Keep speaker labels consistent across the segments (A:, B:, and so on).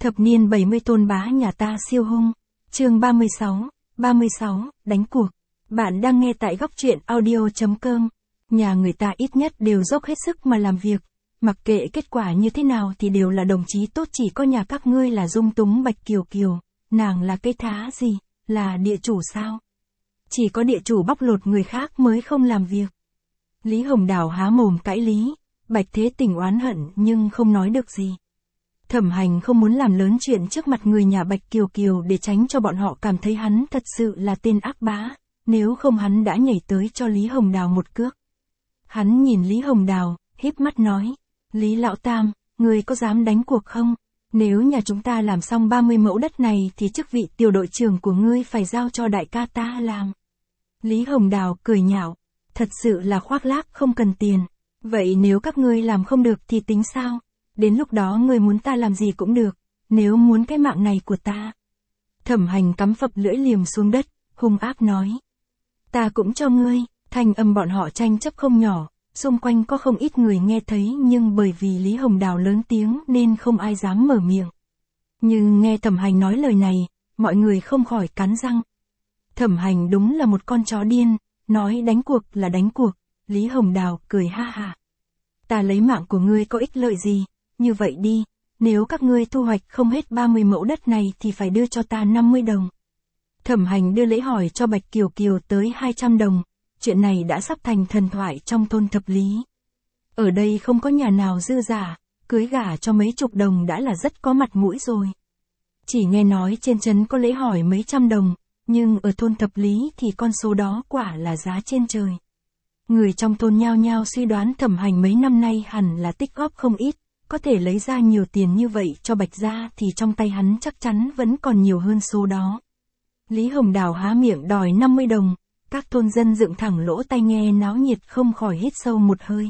A: Thập niên 70 tôn bá nhà ta siêu hung. Chương 36, đánh cuộc. Bạn đang nghe tại góc truyện audio.com. Nhà người ta ít nhất đều dốc hết sức mà làm việc. Mặc kệ kết quả như thế nào thì đều là đồng chí tốt, chỉ có nhà các ngươi là dung túng Bạch Kiều Kiều. Nàng là cây thá gì, là địa chủ sao? Chỉ có địa chủ bóc lột người khác mới không làm việc. Lý Hồng Đào há mồm cãi lý. Bạch Thế Tình oán hận nhưng không nói được gì. Thẩm Hành không muốn làm lớn chuyện trước mặt người nhà Bạch Kiều Kiều để tránh cho bọn họ cảm thấy hắn thật sự là tên ác bá, nếu không hắn đã nhảy tới cho Lý Hồng Đào một cước. Hắn nhìn Lý Hồng Đào, híp mắt nói, Lý Lão Tam, ngươi có dám đánh cuộc không? Nếu nhà chúng ta làm xong 30 mẫu đất này thì chức vị tiểu đội trưởng của ngươi phải giao cho đại ca ta làm. Lý Hồng Đào cười nhạo, thật sự là khoác lác không cần tiền. Vậy nếu các ngươi làm không được thì tính sao? Đến lúc đó ngươi muốn ta làm gì cũng được, nếu muốn cái mạng này của ta. Thẩm Hành cắm phập lưỡi liềm xuống đất, hung ác nói. Ta cũng cho ngươi. Thanh âm bọn họ tranh chấp không nhỏ, xung quanh có không ít người nghe thấy nhưng bởi vì Lý Hồng Đào lớn tiếng nên không ai dám mở miệng. Nhưng nghe Thẩm Hành nói lời này, mọi người không khỏi cắn răng. Thẩm Hành đúng là một con chó điên, nói đánh cuộc là đánh cuộc. Lý Hồng Đào cười ha ha. Ta lấy mạng của ngươi có ích lợi gì? Như vậy đi, nếu các ngươi thu hoạch không hết 30 mẫu đất này thì phải đưa cho ta 50 đồng. Thẩm Hành đưa lễ hỏi cho Bạch Kiều Kiều tới 200 đồng. Chuyện này đã sắp thành thần thoại trong thôn Thập Lý. Ở đây không có nhà nào dư giả, cưới gả cho mấy chục đồng đã là rất có mặt mũi rồi. Chỉ nghe nói trên trấn có lễ hỏi mấy trăm đồng, nhưng ở thôn Thập Lý thì con số đó quả là giá trên trời. Người trong thôn nhao nhao suy đoán Thẩm Hành mấy năm nay hẳn là tích góp không ít, có thể lấy ra nhiều tiền như vậy cho Bạch gia thì trong tay hắn chắc chắn vẫn còn nhiều hơn số đó. Lý Hồng Đào há miệng đòi 50 đồng, các thôn dân dựng thẳng lỗ tai nghe náo nhiệt không khỏi hít sâu một hơi.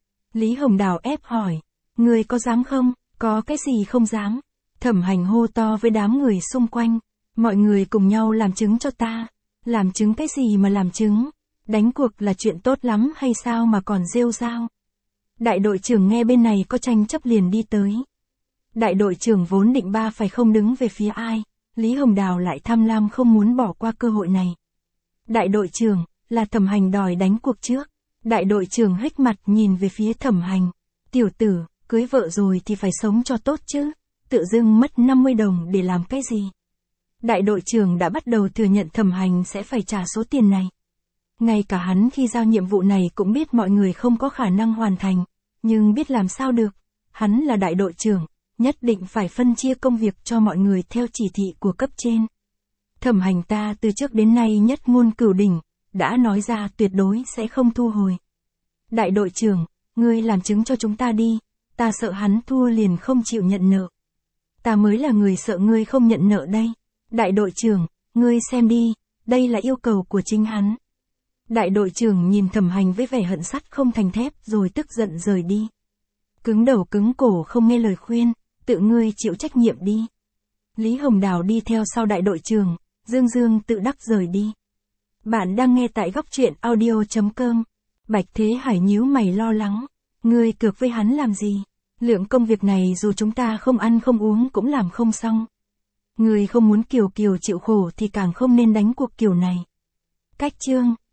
A: Lý Hồng Đào ép hỏi, người có dám không? Có cái gì không dám? Thẩm Hành hô to với đám người xung quanh, mọi người cùng nhau làm chứng cho ta. Làm chứng cái gì mà làm chứng? Đánh cuộc là chuyện tốt lắm hay sao mà còn rêu rao? Đại đội trưởng nghe bên này có tranh chấp liền đi tới. Đại đội trưởng vốn định phải không đứng về phía ai, Lý Hồng Đào lại tham lam không muốn bỏ qua cơ hội này. Đại đội trưởng, là Thẩm Hành đòi đánh cuộc trước. Đại đội trưởng hếch mặt nhìn về phía Thẩm Hành. Tiểu tử, cưới vợ rồi thì phải sống cho tốt chứ, tự dưng mất 50 đồng để làm cái gì? Đại đội trưởng đã bắt đầu thừa nhận Thẩm Hành sẽ phải trả số tiền này. Ngay cả hắn khi giao nhiệm vụ này cũng biết mọi người không có khả năng hoàn thành, nhưng biết làm sao được, hắn là đại đội trưởng, nhất định phải phân chia công việc cho mọi người theo chỉ thị của cấp trên. Thẩm Hành ta từ trước đến nay nhất ngôn cửu đỉnh, đã nói ra tuyệt đối sẽ không thu hồi. Đại đội trưởng, ngươi làm chứng cho chúng ta đi, ta sợ hắn thua liền không chịu nhận nợ. Ta mới là người sợ ngươi không nhận nợ đây. Đại đội trưởng, ngươi xem đi, đây là yêu cầu của chính hắn. Đại đội trưởng nhìn Thẩm Hành với vẻ hận sắt không thành thép rồi tức giận rời đi. Cứng đầu cứng cổ không nghe lời khuyên, tự ngươi chịu trách nhiệm đi. Lý Hồng Đào đi theo sau đại đội trưởng, dương tự đắc rời đi. Bạn đang nghe tại góc truyện audio.com. Bạch Thế Hải nhíu mày lo lắng. Ngươi cược với hắn làm gì? Lượng công việc này dù chúng ta không ăn không uống cũng làm không xong. Ngươi không muốn Kiều Kiều chịu khổ thì càng không nên đánh cuộc kiểu này. Cách chương